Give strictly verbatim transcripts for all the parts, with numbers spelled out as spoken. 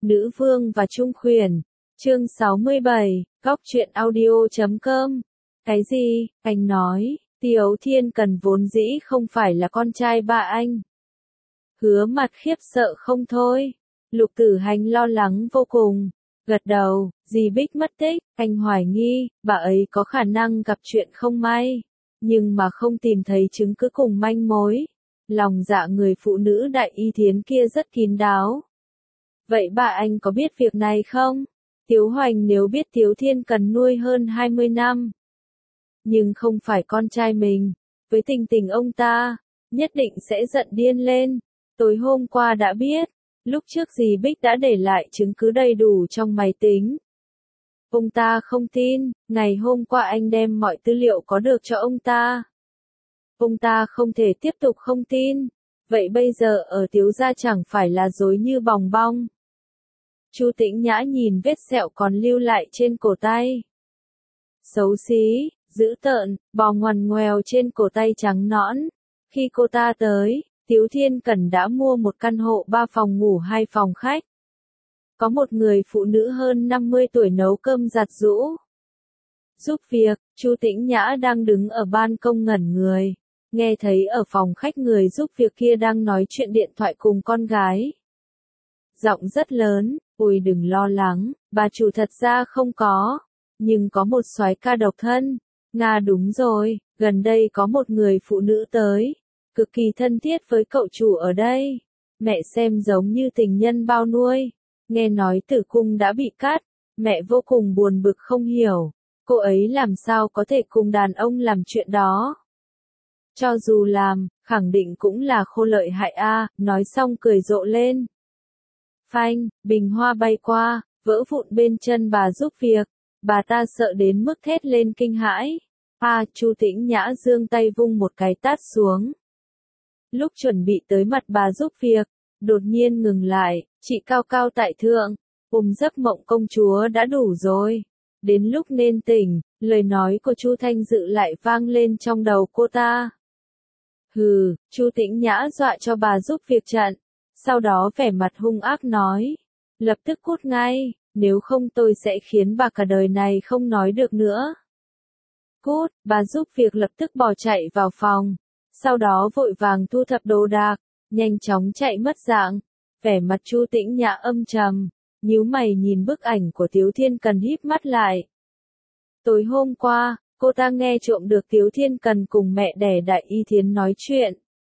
Nữ vương và trung khuyển. Chương sáu mươi bảy, góc truyện audio chấm com. Cái gì? Anh nói, Tiếu Thiên Cần vốn dĩ không phải là con trai ba anh. Hứa Mặt khiếp sợ không thôi. Lục Tử Hành lo lắng vô cùng. Gật đầu, dì Bích mất tích, anh hoài nghi, bà ấy có khả năng gặp chuyện không may. Nhưng mà không tìm thấy chứng cứ cùng manh mối. Lòng dạ người phụ nữ Đại Y Thiến kia rất kín đáo. Vậy bà anh có biết việc này không? Tiếu Hoành nếu biết Tiếu Thiên Cần nuôi hơn hai mươi năm. Nhưng không phải con trai mình. Với tình tình ông ta, nhất định sẽ giận điên lên. Tối hôm qua đã biết. Lúc trước dì Bích đã để lại chứng cứ đầy đủ trong máy tính. Ông ta không tin, ngày hôm qua anh đem mọi tư liệu có được cho ông ta. Ông ta không thể tiếp tục không tin. Vậy bây giờ ở Tiếu gia chẳng phải là dối như bòng bong. Chu Tĩnh Nhã nhìn vết sẹo còn lưu lại trên cổ tay. Xấu xí, dữ tợn, bò ngoằn ngoèo trên cổ tay trắng nõn. Khi cô ta tới, Tiếu Thiên Cần đã mua một căn hộ ba phòng ngủ hai phòng khách. Có một người phụ nữ hơn năm mươi tuổi nấu cơm giặt giũ. Giúp việc, Chu Tĩnh Nhã đang đứng ở ban công ngẩn người. Nghe thấy ở phòng khách người giúp việc kia đang nói chuyện điện thoại cùng con gái. Giọng rất lớn, ôi đừng lo lắng, bà chủ thật ra không có. Nhưng có một soái ca độc thân. Nga đúng rồi, gần đây có một người phụ nữ tới. Cực kỳ thân thiết với cậu chủ ở đây. Mẹ xem giống như tình nhân bao nuôi. Nghe nói tử cung đã bị cắt. Mẹ vô cùng buồn bực không hiểu. Cô ấy làm sao có thể cùng đàn ông làm chuyện đó. Cho dù làm, khẳng định cũng là khô lợi hại a. Nói xong cười rộ lên. Phanh, bình hoa bay qua, vỡ vụn bên chân bà giúp việc. Bà ta sợ đến mức thét lên kinh hãi. A, Chu Tĩnh Nhã giương tay vung một cái tát xuống. Lúc chuẩn bị tới mặt bà giúp việc, đột nhiên ngừng lại, chị cao cao tại thượng, ôm giấc mộng công chúa đã đủ rồi. Đến lúc nên tỉnh, lời nói của Chu Thanh Dự lại vang lên trong đầu cô ta. Hừ, Chu Tĩnh Nhã dọa cho bà giúp việc trận, sau đó vẻ mặt hung ác nói, lập tức cút ngay, nếu không tôi sẽ khiến bà cả đời này không nói được nữa. Cút, bà giúp việc lập tức bỏ chạy vào phòng. Sau đó vội vàng thu thập đồ đạc, nhanh chóng chạy mất dạng. Vẻ mặt Chu Tĩnh Nhã âm trầm, nhíu mày nhìn bức ảnh của Tiếu Thiên Cần híp mắt lại. Tối hôm qua, cô ta nghe trộm được Tiếu Thiên Cần cùng mẹ đẻ Đại Y Thiến nói chuyện.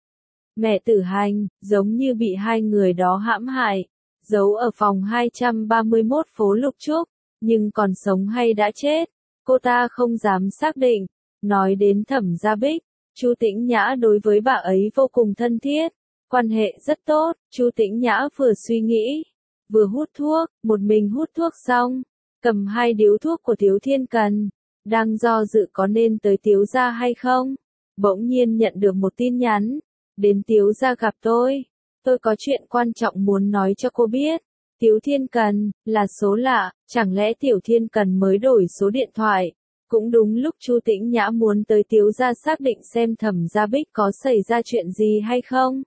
Mẹ Tử Hành, giống như bị hai người đó hãm hại, giấu ở phòng hai trăm ba mươi mốt phố Lục Trúc, nhưng còn sống hay đã chết, cô ta không dám xác định. Nói đến Thẩm Gia Bích, Chu Tĩnh Nhã đối với bà ấy vô cùng thân thiết, quan hệ rất tốt. Chu Tĩnh Nhã vừa suy nghĩ, vừa hút thuốc, một mình hút thuốc xong, cầm hai điếu thuốc của Tiếu Thiên Cần, đang do dự có nên tới Tiếu gia hay không. Bỗng nhiên nhận được một tin nhắn, đến Tiếu gia gặp tôi, tôi có chuyện quan trọng muốn nói cho cô biết. Tiếu Thiên Cần, là số lạ, chẳng lẽ Tiểu Thiên Cần mới đổi số điện thoại? Cũng đúng lúc Chu Tĩnh Nhã muốn tới Tiếu gia xác định xem Thẩm Gia Bích có xảy ra chuyện gì hay không.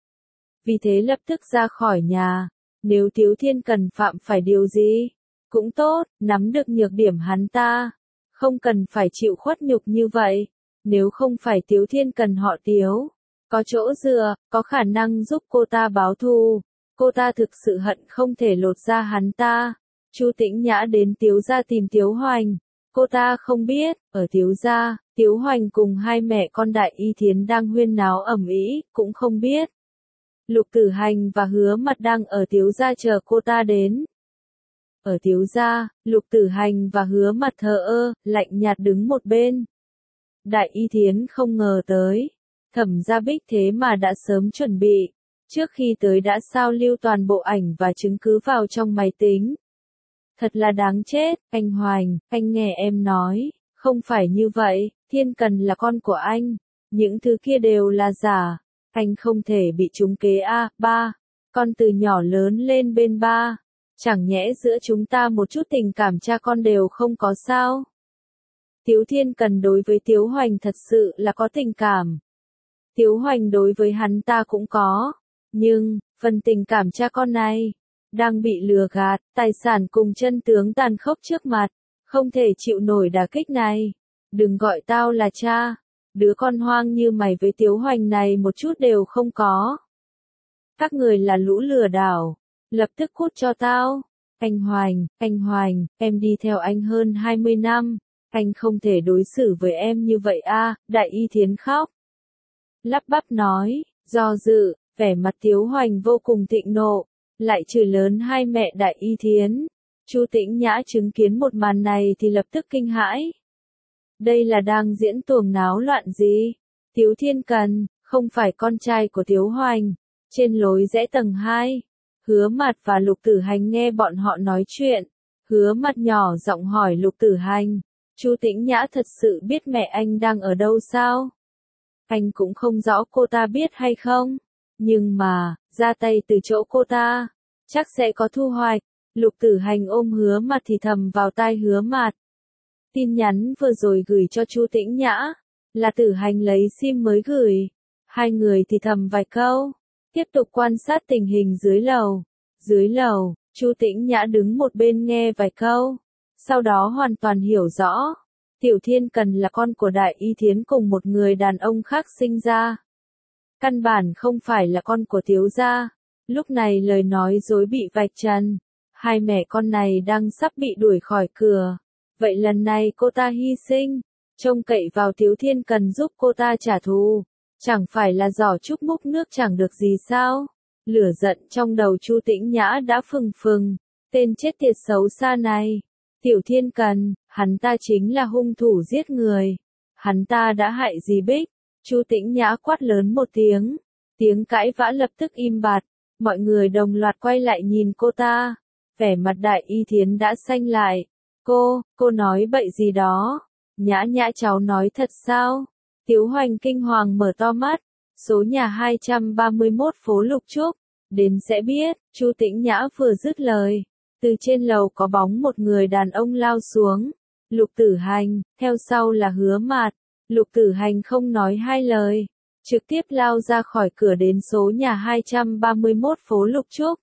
Vì thế lập tức ra khỏi nhà, nếu Tiếu Thiên Cần phạm phải điều gì, cũng tốt, nắm được nhược điểm hắn ta, không cần phải chịu khuất nhục như vậy. Nếu không phải Tiếu Thiên Cần họ Tiếu, có chỗ dựa, có khả năng giúp cô ta báo thù, cô ta thực sự hận không thể lột ra hắn ta. Chu Tĩnh Nhã đến Tiếu gia tìm Tiếu Hoành. Cô ta không biết, ở Tiếu gia, Tiếu Hoành cùng hai mẹ con Đại Y Thiến đang huyên náo ầm ĩ, cũng không biết. Lục Tử Hành và Hứa Mặt đang ở Tiếu gia chờ cô ta đến. Ở Tiếu gia, Lục Tử Hành và Hứa Mặt thờ ơ, lạnh nhạt đứng một bên. Đại Y Thiến không ngờ tới, Thẩm Gia Bích thế mà đã sớm chuẩn bị, trước khi tới đã sao lưu toàn bộ ảnh và chứng cứ vào trong máy tính. Thật là đáng chết, anh Hoành, anh nghe em nói, không phải như vậy, Thiên Cần là con của anh, những thứ kia đều là giả, anh không thể bị trúng kế a. Ba, con từ nhỏ lớn lên bên ba, chẳng nhẽ giữa chúng ta một chút tình cảm cha con đều không có sao? Tiếu Thiên Cần đối với Tiếu Hoành thật sự là có tình cảm. Tiếu Hoành đối với hắn ta cũng có, nhưng, phần tình cảm cha con này, đang bị lừa gạt, tài sản cùng chân tướng tàn khốc trước mặt, không thể chịu nổi đả kích này. Đừng gọi tao là cha, đứa con hoang như mày với Tiếu Hoành này một chút đều không có. Các người là lũ lừa đảo, lập tức cút cho tao. Anh Hoành, anh Hoành, em đi theo anh hơn hai mươi năm, anh không thể đối xử với em như vậy a. Đại Y Thiến khóc. Lắp bắp nói, do dự, vẻ mặt Tiếu Hoành vô cùng thịnh nộ, lại chửi lớn hai mẹ Đại Y Thiến. Chu Tĩnh Nhã chứng kiến một màn này thì lập tức kinh hãi. Đây là đang diễn tuồng náo loạn gì? Tiếu Thiên Cần, không phải con trai của Tiếu Hoành. Trên lối rẽ tầng hai, Hứa Mạt và Lục Tử Hành nghe bọn họ nói chuyện. Hứa Mạt nhỏ giọng hỏi Lục Tử Hành, Chu Tĩnh Nhã thật sự biết mẹ anh đang ở đâu sao? Anh cũng không rõ cô ta biết hay không, nhưng mà, ra tay từ chỗ cô ta, chắc sẽ có thu hoạch. Lục Tử Hành ôm Hứa Mạt thì thầm vào tai Hứa Mạt. Tin nhắn vừa rồi gửi cho Chu Tĩnh Nhã, là Tử Hành lấy sim mới gửi. Hai người thì thầm vài câu, tiếp tục quan sát tình hình dưới lầu. Dưới lầu, Chu Tĩnh Nhã đứng một bên nghe vài câu, sau đó hoàn toàn hiểu rõ. Tiểu Thiên Cần là con của Đại Y Thiến cùng một người đàn ông khác sinh ra. Căn bản không phải là con của Tiếu gia. Lúc này lời nói dối bị vạch trần. Hai mẹ con này đang sắp bị đuổi khỏi cửa. Vậy lần này cô ta hy sinh, trông cậy vào Tiếu Thiên Cần giúp cô ta trả thù. Chẳng phải là giỏ trúc múc nước chẳng được gì sao? Lửa giận trong đầu Chu Tĩnh Nhã đã phừng phừng. Tên chết tiệt xấu xa này. Tiểu Thiên Cần, hắn ta chính là hung thủ giết người. Hắn ta đã hại gì Bích? Chu Tĩnh Nhã quát lớn một tiếng. Tiếng cãi vã lập tức im bặt. Mọi người đồng loạt quay lại nhìn cô ta. Vẻ mặt Đại Y Thiến đã xanh lại. Cô, cô nói bậy gì đó? Nhã Nhã cháu nói thật sao? Tiếu Hoành kinh hoàng mở to mắt. Số nhà hai trăm ba mươi mốt phố Lục Trúc. Đến sẽ biết. Chu Tĩnh Nhã vừa dứt lời, từ trên lầu có bóng một người đàn ông lao xuống. Lục Tử Hành, theo sau là Hứa Mạt. Lục Tử Hành không nói hai lời, trực tiếp lao ra khỏi cửa đến số nhà hai trăm ba mươi mốt phố Lục Trúc.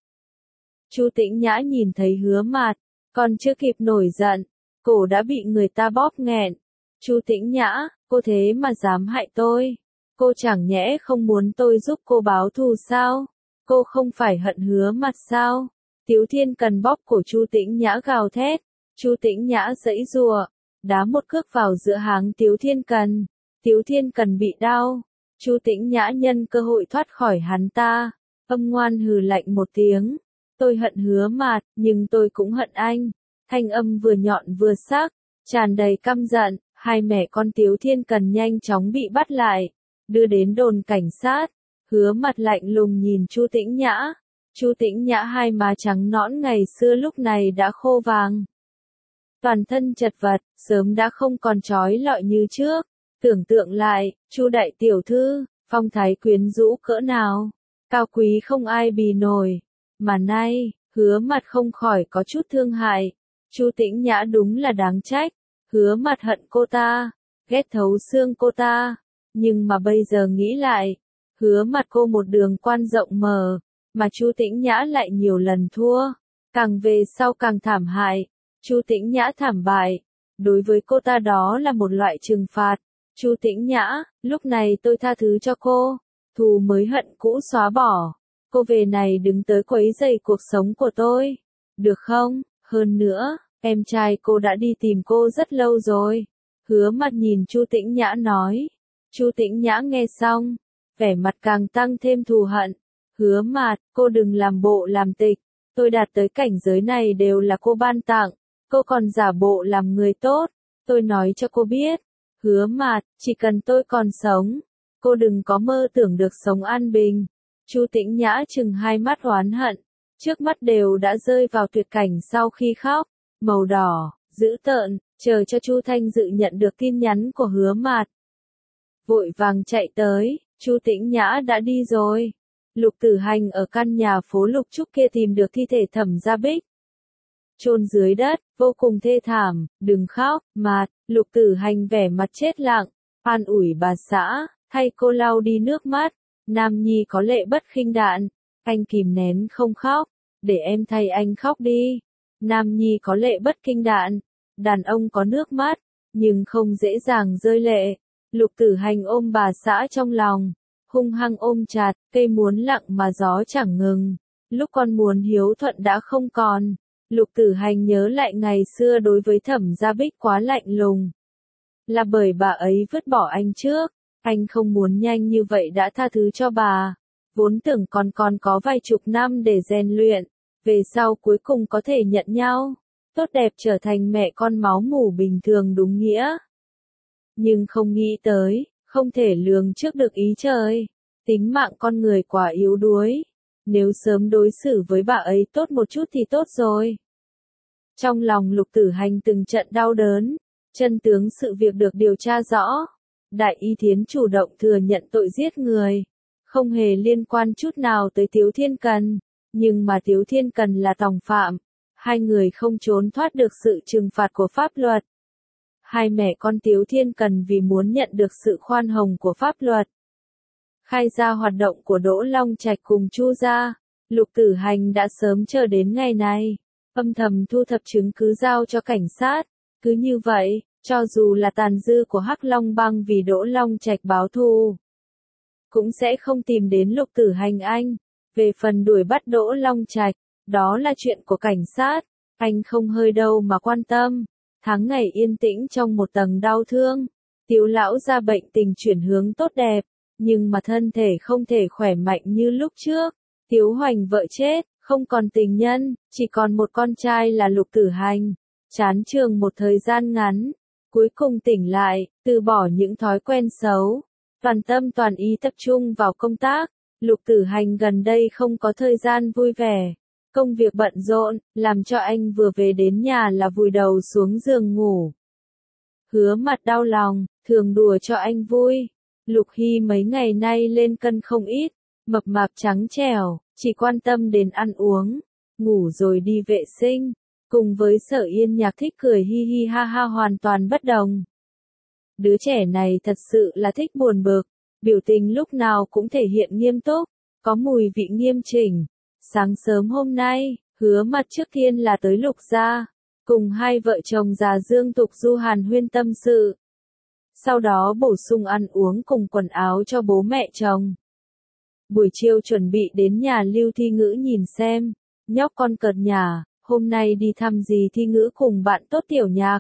Chu Tĩnh Nhã nhìn thấy Hứa Mạt, còn chưa kịp nổi giận, cổ đã bị người ta bóp nghẹn. Chu Tĩnh Nhã, cô thế mà dám hại tôi. Cô chẳng nhẽ không muốn tôi giúp cô báo thù sao? Cô không phải hận Hứa Mạt sao? Tiếu Thiên Cần bóp cổ Chu Tĩnh Nhã gào thét. Chu Tĩnh Nhã giãy giụa, đá một cước vào giữa háng Tiếu Thiên Cần. Tiếu Thiên Cần bị đau. Chu Tĩnh Nhã nhân cơ hội thoát khỏi hắn ta, âm ngoan hừ lạnh một tiếng. Tôi hận Hứa Mạt, nhưng tôi cũng hận anh. Thanh âm vừa nhọn vừa sắc, tràn đầy căm giận. Hai mẹ con Tiếu Thiên Cần nhanh chóng bị bắt lại, đưa đến đồn cảnh sát. Hứa Mạt lạnh lùng nhìn Chu Tĩnh Nhã. Chu Tĩnh Nhã hai má trắng nõn ngày xưa lúc này đã khô vàng. Toàn thân chật vật, sớm đã không còn trói lọi như trước. Tưởng tượng lại, Chu đại tiểu thư, phong thái quyến rũ cỡ nào, cao quý không ai bì nổi. Mà nay, Hứa Mạt không khỏi có chút thương hại. Chu Tĩnh Nhã đúng là đáng trách. Hứa Mạt hận cô ta, ghét thấu xương cô ta. Nhưng mà bây giờ nghĩ lại, Hứa Mạt cô một đường quan rộng mở, mà Chu Tĩnh Nhã lại nhiều lần thua. Càng về sau càng thảm hại. Chu Tĩnh Nhã thảm bại. Đối với cô ta đó là một loại trừng phạt. Chu Tĩnh Nhã, lúc này tôi tha thứ cho cô. Thù mới hận cũ xóa bỏ. Cô về này đứng tới quấy rầy cuộc sống của tôi. Được không? Hơn nữa, em trai cô đã đi tìm cô rất lâu rồi. Hứa Mạt nhìn Chu Tĩnh Nhã nói. Chu Tĩnh Nhã nghe xong, vẻ mặt càng tăng thêm thù hận. Hứa Mạt, cô đừng làm bộ làm tịch. Tôi đạt tới cảnh giới này đều là cô ban tặng. Cô còn giả bộ làm người tốt. Tôi nói cho cô biết. Hứa Mạt, chỉ cần tôi còn sống, cô đừng có mơ tưởng được sống an bình. Chu Tĩnh Nhã chừng hai mắt oán hận. Trước mắt đều đã rơi vào tuyệt cảnh sau khi khóc. Màu đỏ, dữ tợn, chờ cho Chu Thanh Dự nhận được tin nhắn của Hứa Mạt. Vội vàng chạy tới, Chu Tĩnh Nhã đã đi rồi. Lục Tử Hành ở căn nhà phố Lục Trúc kia tìm được thi thể Thẩm Gia Bích. Chôn dưới đất, vô cùng thê thảm. Đừng khóc, Mạt. Lục Tử Hành vẻ mặt chết lặng, an ủi bà xã, thay cô lau đi nước mắt. Nam nhi có lệ bất khinh đạn, anh kìm nén không khóc. để em thay anh khóc đi. Nam nhi có lệ bất kinh đạn, đàn ông có nước mắt, nhưng không dễ dàng rơi lệ. Lục Tử Hành ôm bà xã trong lòng, hung hăng ôm chặt, cây muốn lặng mà gió chẳng ngừng. Lúc con muốn hiếu thuận đã không còn, Lục Tử Hành nhớ lại ngày xưa đối với Thẩm Gia Bích quá lạnh lùng. Là bởi bà ấy vứt bỏ anh trước, anh không muốn nhanh như vậy đã tha thứ cho bà. Vốn tưởng còn còn có vài chục năm để rèn luyện, về sau cuối cùng có thể nhận nhau, tốt đẹp trở thành mẹ con máu mủ bình thường đúng nghĩa. Nhưng không nghĩ tới, không thể lường trước được ý trời. Tính mạng con người quá yếu đuối. Nếu sớm đối xử với bà ấy tốt một chút thì tốt rồi. Trong lòng Lục Tử Hành từng trận đau đớn, chân tướng sự việc được điều tra rõ. Đại Y Thiến chủ động thừa nhận tội giết người, không hề liên quan chút nào tới Tiếu Thiên Cần, nhưng mà Tiếu Thiên Cần là tòng phạm, hai người không trốn thoát được sự trừng phạt của pháp luật. Hai mẹ con Tiếu Thiên Cần vì muốn nhận được sự khoan hồng của pháp luật, khai ra hoạt động của Đỗ Long Trạch cùng Chu gia. Lục Tử Hành đã sớm chờ đến ngày này, âm thầm thu thập chứng cứ giao cho cảnh sát. Cứ như vậy, cho dù là tàn dư của Hắc Long Bang vì Đỗ Long Trạch báo thù, cũng sẽ không tìm đến Lục Tử Hành anh. Về phần đuổi bắt Đỗ Long Trạch, đó là chuyện của cảnh sát, anh không hơi đâu mà quan tâm. Tháng ngày yên tĩnh trong một tầng đau thương, Tiếu lão gia bệnh tình chuyển hướng tốt đẹp, nhưng mà thân thể không thể khỏe mạnh như lúc trước. Tiếu Hoành vợ chết, không còn tình nhân, chỉ còn một con trai là Lục Tử Hành. Chán trường một thời gian ngắn, cuối cùng tỉnh lại, từ bỏ những thói quen xấu, toàn tâm toàn ý tập trung vào công tác. Lục Tử Hành gần đây không có thời gian vui vẻ, công việc bận rộn, làm cho anh vừa về đến nhà là vùi đầu xuống giường ngủ. Hứa Mặt đau lòng, thường đùa cho anh vui. Lục Hy mấy ngày nay lên cân không ít, mập mạp trắng trẻo, chỉ quan tâm đến ăn uống, ngủ rồi đi vệ sinh. Cùng với Sở Yên Nhạc thích cười hi hi ha ha hoàn toàn bất đồng. Đứa trẻ này thật sự là thích buồn bực, biểu tình lúc nào cũng thể hiện nghiêm túc, có mùi vị nghiêm chỉnh. Sáng sớm hôm nay, Hứa Mặt trước tiên là tới Lục gia, cùng hai vợ chồng già Dương Tục Du hàn huyên tâm sự. Sau đó bổ sung ăn uống cùng quần áo cho bố mẹ chồng. Buổi chiều chuẩn bị đến nhà Lưu Thi Ngữ nhìn xem, nhóc con cợt nhà, hôm nay đi thăm gì Thi Ngữ cùng bạn tốt Tiểu Nhạc.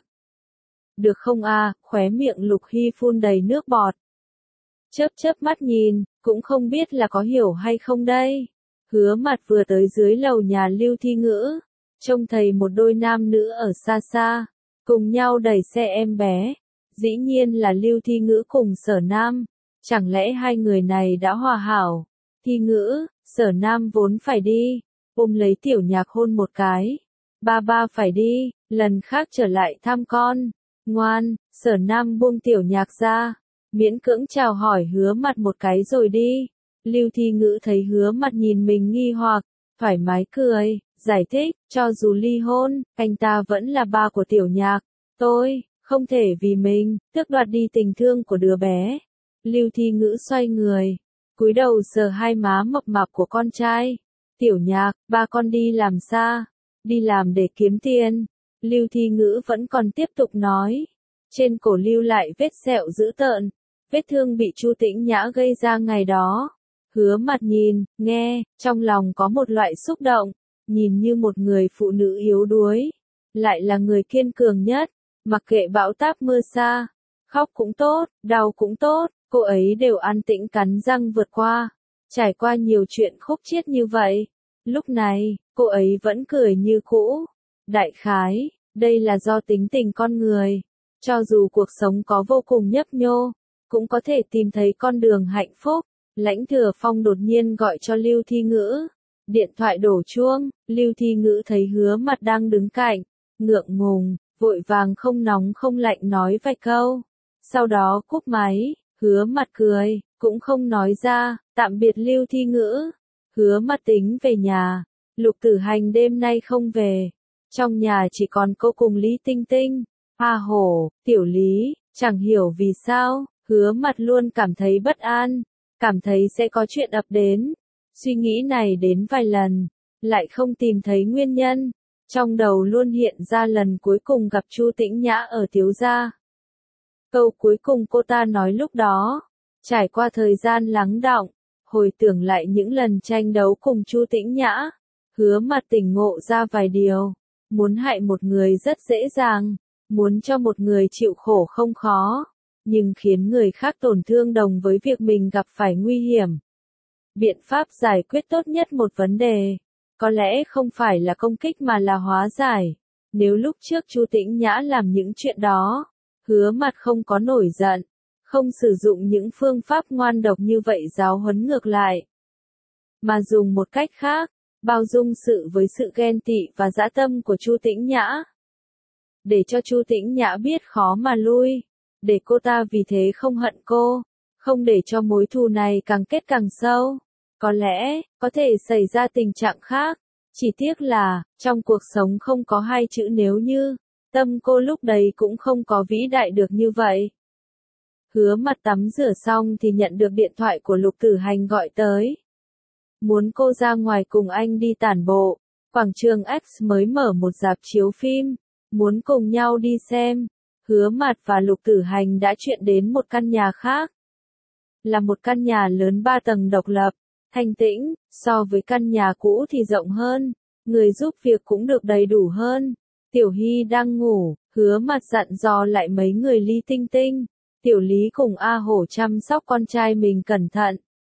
Được không a? À, khóe miệng Lục Hy phun đầy nước bọt. Chớp chớp mắt nhìn, cũng không biết là có hiểu hay không đây. Hứa Mặt vừa tới dưới lầu nhà Lưu Thi Ngữ, trông thấy một đôi nam nữ ở xa xa, cùng nhau đẩy xe em bé. Dĩ nhiên là Lưu Thi Ngữ cùng Sở Nam, chẳng lẽ hai người này đã hòa hảo? Thi Ngữ, Sở Nam vốn phải đi, ôm lấy Tiểu Nhạc hôn một cái. Ba ba phải đi, lần khác trở lại thăm con. Ngoan, Sở Nam buông Tiểu Nhạc ra, miễn cưỡng chào hỏi Hứa Mặt một cái rồi đi. Lưu Thi Ngữ thấy Hứa Mặt nhìn mình nghi hoặc, thoải mái cười, giải thích, cho dù ly hôn, anh ta vẫn là ba của Tiểu Nhạc. Tôi không thể vì mình tước đoạt đi tình thương của đứa bé. Lưu Thi Ngữ xoay người, cúi đầu sờ hai má mập mạp của con trai. Tiểu Nhạc, ba con đi làm xa, đi làm để kiếm tiền. Lưu Thi Ngữ vẫn còn tiếp tục nói. Trên cổ lưu lại vết sẹo dữ tợn, vết thương bị Chu Tĩnh Nhã gây ra ngày đó. Hứa Mặt nhìn, nghe, trong lòng có một loại xúc động, nhìn như một người phụ nữ yếu đuối, lại là người kiên cường nhất, mặc kệ bão táp mưa xa, khóc cũng tốt, đau cũng tốt, cô ấy đều an tĩnh cắn răng vượt qua, trải qua nhiều chuyện khúc chiết như vậy. Lúc này, cô ấy vẫn cười như cũ. Đại khái, đây là do tính tình con người. Cho dù cuộc sống có vô cùng nhấp nhô, cũng có thể tìm thấy con đường hạnh phúc. Lãnh Thừa Phong đột nhiên gọi cho Lưu Thi Ngữ. Điện thoại đổ chuông, Lưu Thi Ngữ thấy Hứa Mặt đang đứng cạnh, ngượng ngùng, vội vàng không nóng không lạnh nói vài câu. Sau đó cúp máy, Hứa Mặt cười, cũng không nói ra, tạm biệt Lưu Thi Ngữ. Hứa Mặt tính về nhà, Lục Tử Hành đêm nay không về. Trong nhà chỉ còn cô cùng Lý Tinh Tinh. A hổ, Tiểu Lý, chẳng hiểu vì sao, Hứa Mặt luôn cảm thấy bất an, cảm thấy sẽ có chuyện ập đến. Suy nghĩ này đến vài lần, lại không tìm thấy nguyên nhân. Trong đầu luôn hiện ra lần cuối cùng gặp Chu Tĩnh Nhã ở Tiếu gia. Câu cuối cùng cô ta nói lúc đó, trải qua thời gian lắng đọng, hồi tưởng lại những lần tranh đấu cùng Chu Tĩnh Nhã, Hứa Mặt tỉnh ngộ ra vài điều. Muốn hại một người rất dễ dàng, muốn cho một người chịu khổ không khó, nhưng khiến người khác tổn thương đồng với việc mình gặp phải nguy hiểm. Biện pháp giải quyết tốt nhất một vấn đề, có lẽ không phải là công kích mà là hóa giải. Nếu lúc trước Chu Tĩnh Nhã làm những chuyện đó, Hứa Mặt không có nổi giận, không sử dụng những phương pháp ngoan độc như vậy giáo huấn ngược lại, mà dùng một cách khác, bao dung sự với sự ghen tị và dã tâm của Chu Tĩnh Nhã. Để cho Chu Tĩnh Nhã biết khó mà lui, để cô ta vì thế không hận cô, không để cho mối thù này càng kết càng sâu. Có lẽ, có thể xảy ra tình trạng khác, chỉ tiếc là, trong cuộc sống không có hai chữ nếu như, tâm cô lúc đấy cũng không có vĩ đại được như vậy. Hứa Mặt tắm rửa xong thì nhận được điện thoại của Lục Tử Hành gọi tới. Muốn cô ra ngoài cùng anh đi tản bộ, quảng trường X mới mở một rạp chiếu phim, muốn cùng nhau đi xem. Hứa Mặt và Lục Tử Hành đã chuyện đến một căn nhà khác. Là một căn nhà lớn ba tầng độc lập, thanh tĩnh, so với căn nhà cũ thì rộng hơn, người giúp việc cũng được đầy đủ hơn. Tiểu Hy đang ngủ, Hứa Mặt dặn dò lại mấy người Lý Tinh Tinh, Tiểu Lý cùng A Hổ chăm sóc con trai mình cẩn thận.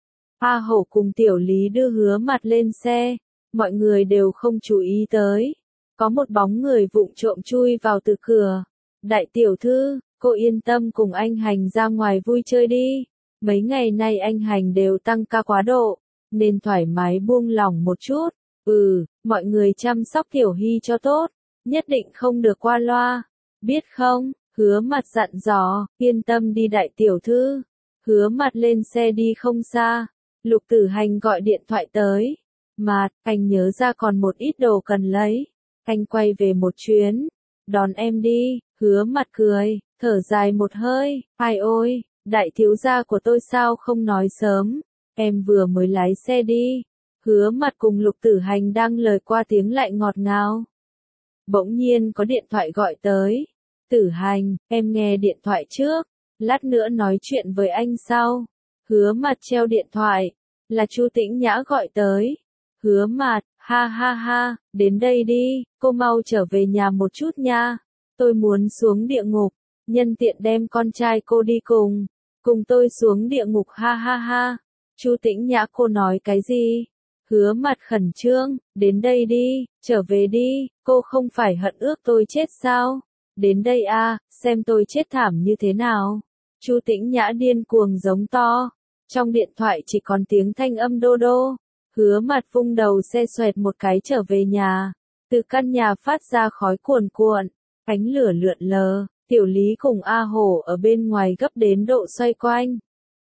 A Hổ cùng Tiểu Lý đưa Hứa Mặt lên xe, mọi người đều không chú ý tới. Có một bóng người vụng trộm chui vào từ cửa. Đại tiểu thư, cô yên tâm cùng anh Hành ra ngoài vui chơi đi. Mấy ngày nay anh Hành đều tăng ca quá độ, nên thoải mái buông lỏng một chút. Ừ, mọi người chăm sóc Tiểu Hy cho tốt, nhất định không được qua loa. Biết không? Hứa Mặt dặn dò, yên tâm đi đại tiểu thư. Hứa Mặt lên xe đi không xa. Lục Tử Hành gọi điện thoại tới. Mặt, anh nhớ ra còn một ít đồ cần lấy. Anh quay về một chuyến. Đón em đi. Hứa Mặt cười, thở dài một hơi. Ai ôi, đại thiếu gia của tôi sao không nói sớm. Em vừa mới lái xe đi. Hứa Mặt cùng Lục Tử Hành đang lời qua tiếng lại ngọt ngào. Bỗng nhiên có điện thoại gọi tới. Tử Hành, em nghe điện thoại trước. Lát nữa nói chuyện với anh sau. Hứa Mặt treo điện thoại. Là Chu Tĩnh Nhã gọi tới. Hứa Mặt, ha ha ha, đến đây đi, cô mau trở về nhà một chút nha. Tôi muốn xuống địa ngục, nhân tiện đem con trai cô đi cùng. Cùng tôi xuống địa ngục ha ha ha. Chu Tĩnh Nhã cô nói cái gì? Hứa Mặt khẩn trương, đến đây đi, trở về đi, cô không phải hận ước tôi chết sao? Đến đây a, xem tôi chết thảm như thế nào. Chu Tĩnh Nhã điên cuồng giống to. Trong điện thoại chỉ còn tiếng thanh âm đô đô. Hứa Mặt vung đầu xe xoẹt một cái trở về nhà. Từ căn nhà phát ra khói cuồn cuộn, ánh lửa lượn lờ. Tiểu Lý cùng A Hổ ở bên ngoài gấp đến độ xoay quanh.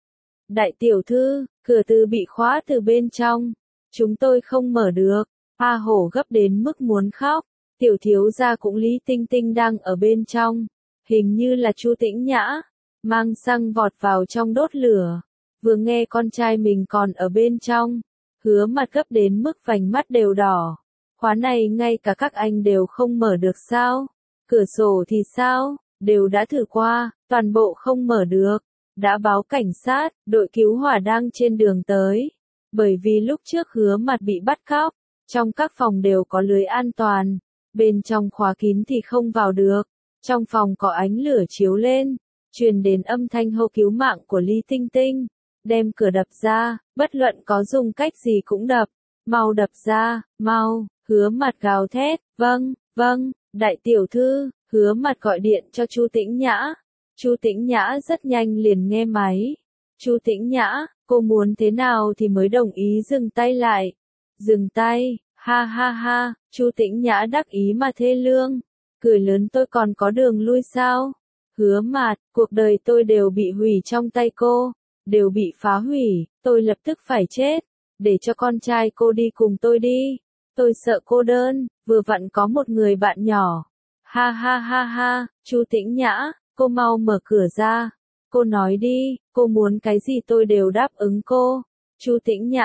Đại tiểu thư, cửa từ bị khóa từ bên trong. Chúng tôi không mở được. A Hổ gấp đến mức muốn khóc. Tiểu thiếu gia cũng Lý Tinh Tinh đang ở bên trong. Hình như là Chu Tĩnh Nhã. Mang xăng vọt vào trong đốt lửa. Vừa nghe con trai mình còn ở bên trong. Hứa Mặt gấp đến mức vành mắt đều đỏ. Khóa này ngay cả các anh đều không mở được sao? Cửa sổ thì sao? Đều đã thử qua, toàn bộ không mở được. Đã báo cảnh sát, đội cứu hỏa đang trên đường tới. Bởi vì lúc trước Hứa Mặt bị bắt cóc, trong các phòng đều có lưới an toàn. Bên trong khóa kín thì không vào được. Trong phòng có ánh lửa chiếu lên, truyền đến âm thanh hô cứu mạng của Lý Tinh Tinh. Đem cửa đập ra, bất luận có dùng cách gì cũng đập. Mau đập ra, mau. Hứa Mặt gào thét, vâng, vâng, đại tiểu thư. Hứa Mặt gọi điện cho Chu Tĩnh Nhã. Chu Tĩnh Nhã rất nhanh liền nghe máy. Chu Tĩnh Nhã, cô muốn thế nào thì mới đồng ý dừng tay lại. Dừng tay, ha ha ha, Chu Tĩnh Nhã đắc ý mà thê lương. Cười lớn tôi còn có đường lui sao? Hứa Mặt, cuộc đời tôi đều bị hủy trong tay cô. Đều bị phá hủy, tôi lập tức phải chết. Để cho con trai cô đi cùng tôi đi. Tôi sợ cô đơn, vừa vặn có một người bạn nhỏ. Ha ha ha ha, Chu Tĩnh Nhã, cô mau mở cửa ra. Cô nói đi, cô muốn cái gì tôi đều đáp ứng cô. Chu Tĩnh Nhã,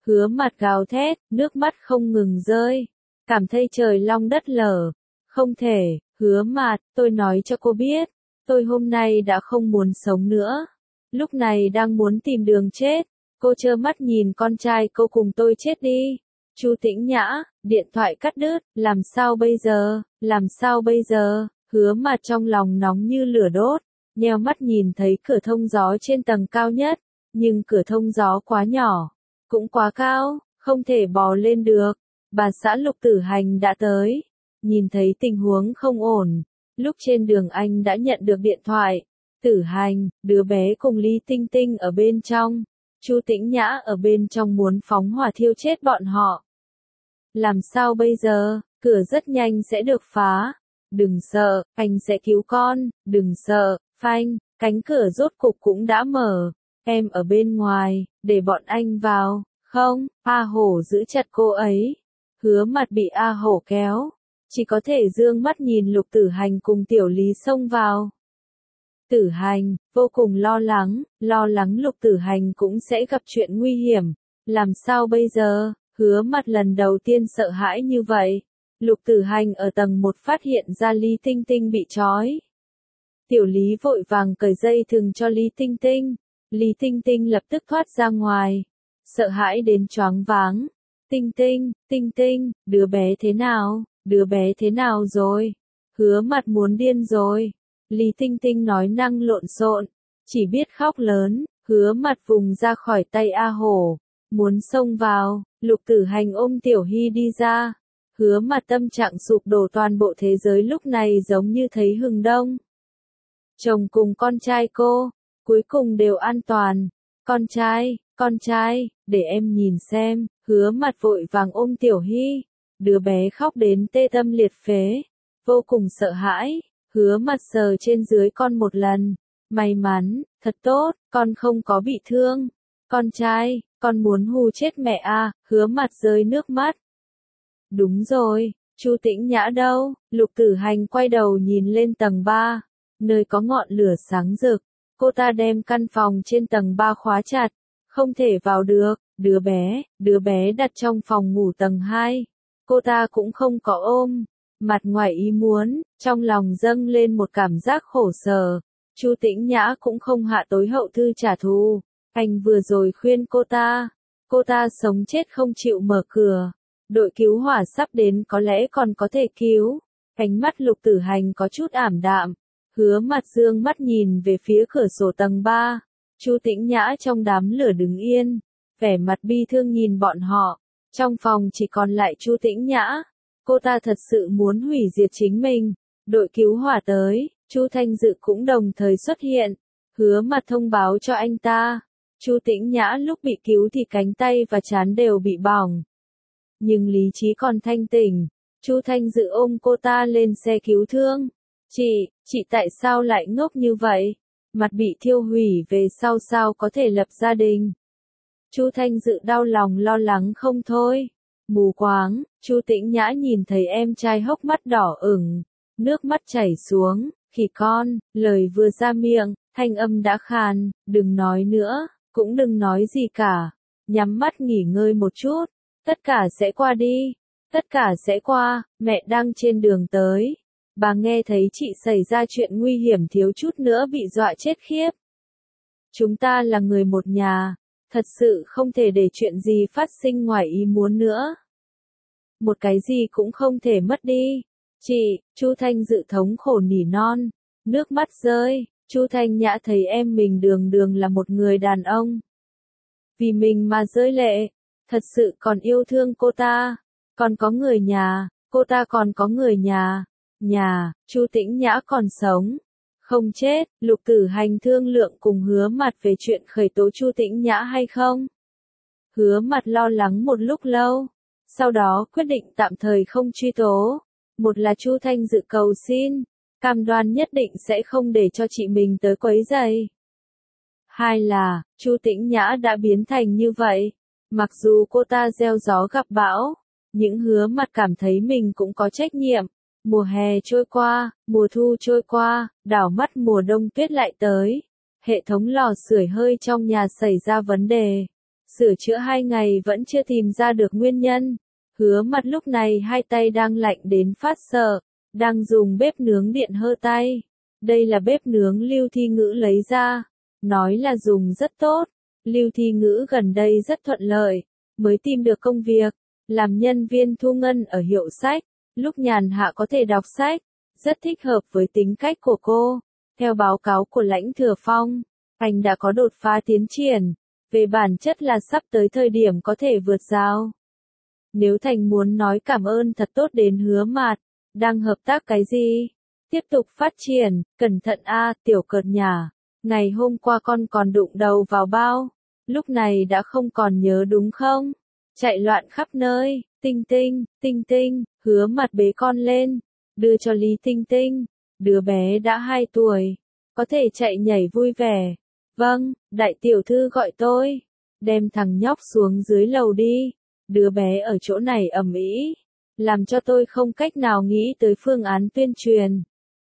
Hứa Mặt gào thét, nước mắt không ngừng rơi, cảm thấy trời long đất lở. Không thể, Hứa Mặt, tôi nói cho cô biết, tôi hôm nay đã không muốn sống nữa. Lúc này đang muốn tìm đường chết, cô trơ mắt nhìn con trai cô cùng tôi chết đi. Chu Tĩnh Nhã, điện thoại cắt đứt, làm sao bây giờ, làm sao bây giờ, Hứa Mặt trong lòng nóng như lửa đốt, nheo mắt nhìn thấy cửa thông gió trên tầng cao nhất, nhưng cửa thông gió quá nhỏ, cũng quá cao, không thể bò lên được. Bà xã Lục Tử Hành đã tới, nhìn thấy tình huống không ổn, lúc trên đường anh đã nhận được điện thoại. Tử Hành, đứa bé cùng Lý Tinh Tinh ở bên trong, Chu Tĩnh Nhã ở bên trong muốn phóng hỏa thiêu chết bọn họ. Làm sao bây giờ, cửa rất nhanh sẽ được phá. Đừng sợ, anh sẽ cứu con, đừng sợ, phanh, cánh cửa rốt cục cũng đã mở. Em ở bên ngoài, để bọn anh vào. Không, A Hổ giữ chặt cô ấy. Hứa Mặt bị A Hổ kéo, chỉ có thể dương mắt nhìn Lục Tử Hành cùng Tiểu Lý xông vào. Tử Hành, vô cùng lo lắng, lo lắng Lục Tử Hành cũng sẽ gặp chuyện nguy hiểm. Làm sao bây giờ, Hứa Mặt lần đầu tiên sợ hãi như vậy. Lục Tử Hành ở tầng một phát hiện ra Lý Tinh Tinh bị trói. Tiểu Lý vội vàng cởi dây thừng cho Lý Tinh Tinh. Lý Tinh Tinh lập tức thoát ra ngoài, sợ hãi đến choáng váng. Tinh Tinh, Tinh Tinh, đứa bé thế nào, đứa bé thế nào rồi? Hứa Mặt muốn điên rồi. Lý Tinh Tinh nói năng lộn xộn, chỉ biết khóc lớn. Hứa Mặt vùng ra khỏi tay A Hổ, muốn xông vào. Lục Tử Hành ôm Tiểu Hy đi ra. Hứa Mặt tâm trạng sụp đổ, toàn bộ thế giới lúc này giống như thấy hừng đông. Chồng cùng con trai cô, cuối cùng đều an toàn. Con trai, con trai, để em nhìn xem. Hứa Mặt vội vàng ôm Tiểu Hy. Đứa bé khóc đến tê tâm liệt phế, vô cùng sợ hãi. Hứa Mặt sờ trên dưới con một lần. May mắn, thật tốt, con không có bị thương. Con trai, con muốn hù chết mẹ à, Hứa Mặt rơi nước mắt. Đúng rồi, Chu Tĩnh Nhã đâu? Lục Tử Hành quay đầu nhìn lên tầng ba, nơi có ngọn lửa sáng rực. Cô ta đem căn phòng trên tầng ba khóa chặt, không thể vào được. Đứa bé, đứa bé đặt trong phòng ngủ tầng hai. Cô ta cũng không có ôm. Mặt ngoài ý muốn, trong lòng dâng lên một cảm giác khổ sở. Chu Tĩnh Nhã cũng không hạ tối hậu thư trả thù. Anh vừa rồi khuyên cô ta, cô ta sống chết không chịu mở cửa. Đội cứu hỏa sắp đến, có lẽ còn có thể cứu. Ánh mắt Lục Tử Hành có chút ảm đạm. Hứa Mặt dương mắt nhìn về phía cửa sổ tầng ba. Chu Tĩnh Nhã trong đám lửa đứng yên, vẻ mặt bi thương nhìn bọn họ. Trong phòng chỉ còn lại Chu Tĩnh Nhã. Cô ta thật sự muốn hủy diệt chính mình. Đội cứu hỏa tới, Chu Thanh Dự cũng đồng thời xuất hiện. Hứa Mặt thông báo cho anh ta. Chu Tĩnh Nhã lúc bị cứu thì cánh tay và trán đều bị bỏng, nhưng lý trí còn thanh tỉnh. Chu Thanh Dự ôm cô ta lên xe cứu thương. Chị, chị tại sao lại ngốc như vậy? Mặt bị thiêu hủy về sau sao có thể lập gia đình? Chu Thanh Dự đau lòng lo lắng không thôi. Mù quáng, Chu Tĩnh Nhã nhìn thấy em trai hốc mắt đỏ ửng, nước mắt chảy xuống. Khỉ con, lời vừa ra miệng, thanh âm đã khàn. Đừng nói nữa, cũng đừng nói gì cả. Nhắm mắt nghỉ ngơi một chút. Tất cả sẽ qua đi. Tất cả sẽ qua. Mẹ đang trên đường tới. Bà nghe thấy chị xảy ra chuyện nguy hiểm, thiếu chút nữa bị dọa chết khiếp. Chúng ta là người một nhà. Thật sự không thể để chuyện gì phát sinh ngoài ý muốn nữa. Một cái gì cũng không thể mất đi. Chị, Chu Thanh Dự thống khổ nỉ non. Nước mắt rơi. Chu Thanh Nhã thấy em mình đường đường là một người đàn ông, vì mình mà rơi lệ. Thật sự còn yêu thương cô ta. Còn có người nhà. Cô ta còn có người nhà. Nhà, Chu Tĩnh Nhã còn sống, không chết. Lục Tử Hành thương lượng cùng Hứa Mặt về chuyện khởi tố Chu Tĩnh Nhã hay không. Hứa Mặt lo lắng một lúc lâu, sau đó quyết định tạm thời không truy tố. Một là Chu Thanh Dự cầu xin, cam đoan nhất định sẽ không để cho chị mình tới quấy rầy. Hai là, Chu Tĩnh Nhã đã biến thành như vậy, mặc dù cô ta gieo gió gặp bão, những Hứa Mặt cảm thấy mình cũng có trách nhiệm. Mùa hè trôi qua, mùa thu trôi qua, đảo mắt mùa đông tuyết lại tới. Hệ thống lò sưởi hơi trong nhà xảy ra vấn đề. Sửa chữa hai ngày vẫn chưa tìm ra được nguyên nhân. Hứa Mặt lúc này hai tay đang lạnh đến phát sợ, đang dùng bếp nướng điện hơ tay. Đây là bếp nướng Lưu Thi Ngữ lấy ra, nói là dùng rất tốt. Lưu Thi Ngữ gần đây rất thuận lợi, mới tìm được công việc, làm nhân viên thu ngân ở hiệu sách, lúc nhàn hạ có thể đọc sách, rất thích hợp với tính cách của cô. Theo báo cáo của Lãnh Thừa Phong, anh đã có đột phá tiến triển, về bản chất là sắp tới thời điểm có thể vượt rào. Nếu Thành muốn nói cảm ơn thật tốt đến Hứa Mạt, đang hợp tác cái gì? Tiếp tục phát triển, cẩn thận a, tiểu cợt nhả. Ngày hôm qua con còn đụng đầu vào bao, lúc này đã không còn nhớ đúng không? Chạy loạn khắp nơi, Tinh Tinh, Tinh Tinh, Hứa Mặt bế con lên, đưa cho Lý Tinh Tinh, đứa bé đã hai tuổi, có thể chạy nhảy vui vẻ. Vâng, đại tiểu thư gọi tôi, đem thằng nhóc xuống dưới lầu đi, đứa bé ở chỗ này ầm ĩ, làm cho tôi không cách nào nghĩ tới phương án tuyên truyền.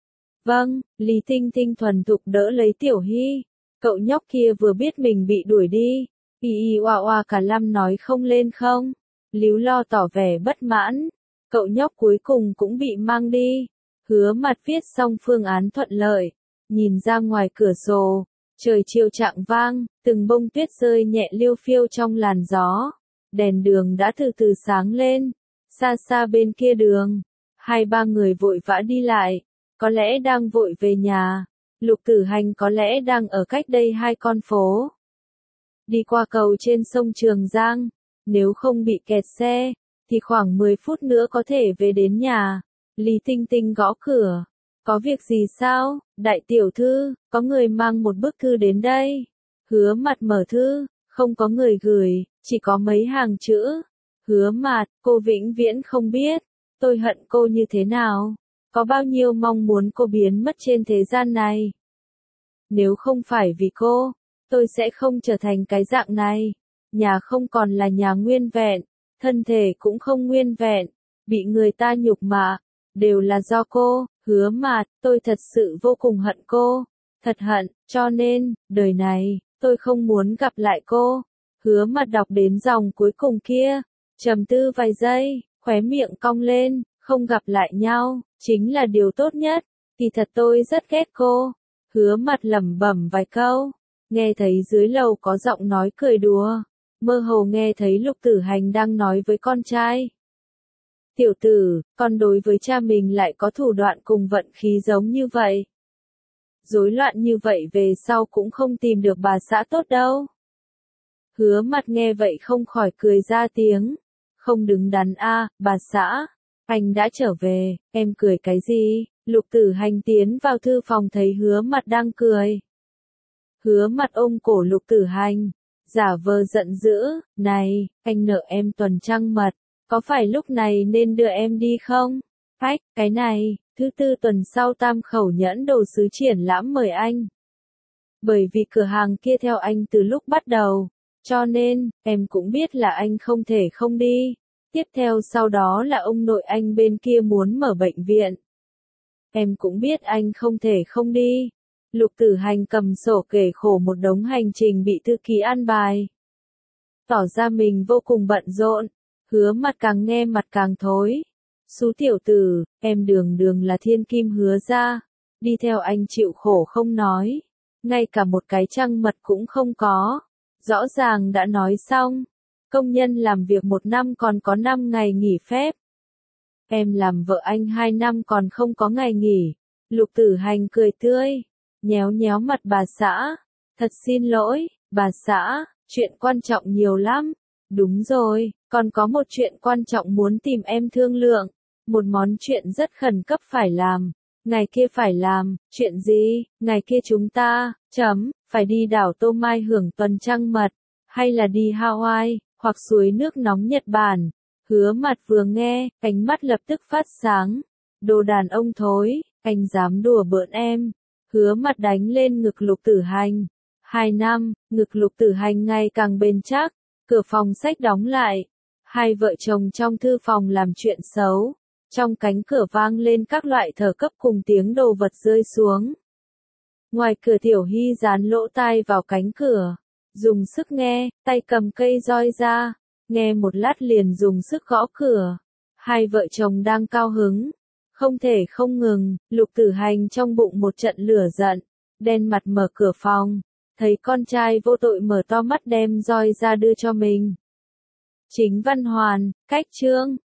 Vâng, Lý Tinh Tinh thuần thục đỡ lấy Tiểu Hy, cậu nhóc kia vừa biết mình bị đuổi đi, y y oa oa cả lăm nói không lên không, Líu Lo tỏ vẻ bất mãn, cậu nhóc cuối cùng cũng bị mang đi. Hứa Mặt viết xong phương án thuận lợi, nhìn ra ngoài cửa sổ, trời chiều chạng vang, từng bông tuyết rơi nhẹ liêu phiêu trong làn gió, đèn đường đã từ từ sáng lên, xa xa bên kia đường, hai ba người vội vã đi lại, có lẽ đang vội về nhà, Lục Tử Hành có lẽ đang ở cách đây hai con phố. Đi qua cầu trên sông Trường Giang, nếu không bị kẹt xe, thì khoảng mười phút nữa có thể về đến nhà. Lý Tinh Tinh gõ cửa. Có việc gì sao, đại tiểu thư, có người mang một bức thư đến đây. Hứa Mặt mở thư, không có người gửi, chỉ có mấy hàng chữ. Hứa Mặt, cô vĩnh viễn không biết, tôi hận cô như thế nào, có bao nhiêu mong muốn cô biến mất trên thế gian này. Nếu không phải vì cô, tôi sẽ không trở thành cái dạng này. Nhà không còn là nhà nguyên vẹn, thân thể cũng không nguyên vẹn, bị người ta nhục mạ, đều là do cô. Hứa Mạt, tôi thật sự vô cùng hận cô, thật hận, cho nên, đời này, tôi không muốn gặp lại cô. Hứa Mạt đọc đến dòng cuối cùng kia, trầm tư vài giây, khóe miệng cong lên, không gặp lại nhau, chính là điều tốt nhất, kỳ thật tôi rất ghét cô. Hứa Mạt lẩm bẩm vài câu, nghe thấy dưới lầu có giọng nói cười đùa, mơ hồ nghe thấy Lục Tử Hành đang nói với con trai. Tiểu tử, con đối với cha mình lại có thủ đoạn cùng vận khí giống như vậy. Rối loạn như vậy về sau cũng không tìm được bà xã tốt đâu. Hứa Mặt nghe vậy không khỏi cười ra tiếng. Không đứng đắn a, bà xã. Anh đã trở về, em cười cái gì? Lục Tử Hành tiến vào thư phòng thấy Hứa Mặt đang cười. Hứa Mặt ôm cổ Lục Tử Hành, giả vờ giận dữ, này, anh nợ em tuần trăng mật. Có phải lúc này nên đưa em đi không? Phách, cái này, thứ tư tuần sau Tam Khẩu Nhẫn Đồ Sứ triển lãm mời anh. Bởi vì cửa hàng kia theo anh từ lúc bắt đầu, cho nên, em cũng biết là anh không thể không đi. Tiếp theo sau đó là ông nội anh bên kia muốn mở bệnh viện. Em cũng biết anh không thể không đi. Lục Tử Hành cầm sổ kể khổ một đống hành trình bị thư ký an bài. Tỏ ra mình vô cùng bận rộn. Hứa Mặt càng nghe mặt càng thối. Xú tiểu tử, em đường đường là thiên kim Hứa gia, đi theo anh chịu khổ không nói, ngay cả một cái trăng mật cũng không có. Rõ ràng đã nói xong, công nhân làm việc một năm còn có năm ngày nghỉ phép. Em làm vợ anh hai năm còn không có ngày nghỉ. Lục Tử Hành cười tươi, nhéo nhéo mặt bà xã. Thật xin lỗi, bà xã, chuyện quan trọng nhiều lắm. Đúng rồi, còn có một chuyện quan trọng muốn tìm em thương lượng. Một món chuyện rất khẩn cấp phải làm. Ngày kia phải làm, chuyện gì? Ngày kia chúng ta, chấm, phải đi đảo Tô Mai hưởng tuần trăng mật, hay là đi Hawaii, hoặc suối nước nóng Nhật Bản. Hứa Mặt vừa nghe, ánh mắt lập tức phát sáng. Đồ đàn ông thối, anh dám đùa bỡn em. Hứa Mặt đánh lên ngực Lục Tử Hành. Hai năm, ngực Lục Tử Hành ngày càng bền chắc. Cửa phòng sách đóng lại. Hai vợ chồng trong thư phòng làm chuyện xấu. Trong cánh cửa vang lên các loại thở cấp cùng tiếng đồ vật rơi xuống. Ngoài cửa Tiểu Hy dán lỗ tai vào cánh cửa. dùng sức nghe, tay cầm cây roi ra, nghe một lát liền dùng sức gõ cửa. Hai vợ chồng đang cao hứng, không thể không ngừng, Lục Tử Hành trong bụng một trận lửa giận, đen mặt mở cửa phòng, thấy con trai vô tội mở to mắt đem roi ra đưa cho mình. Chính Văn Hoàn, cách chương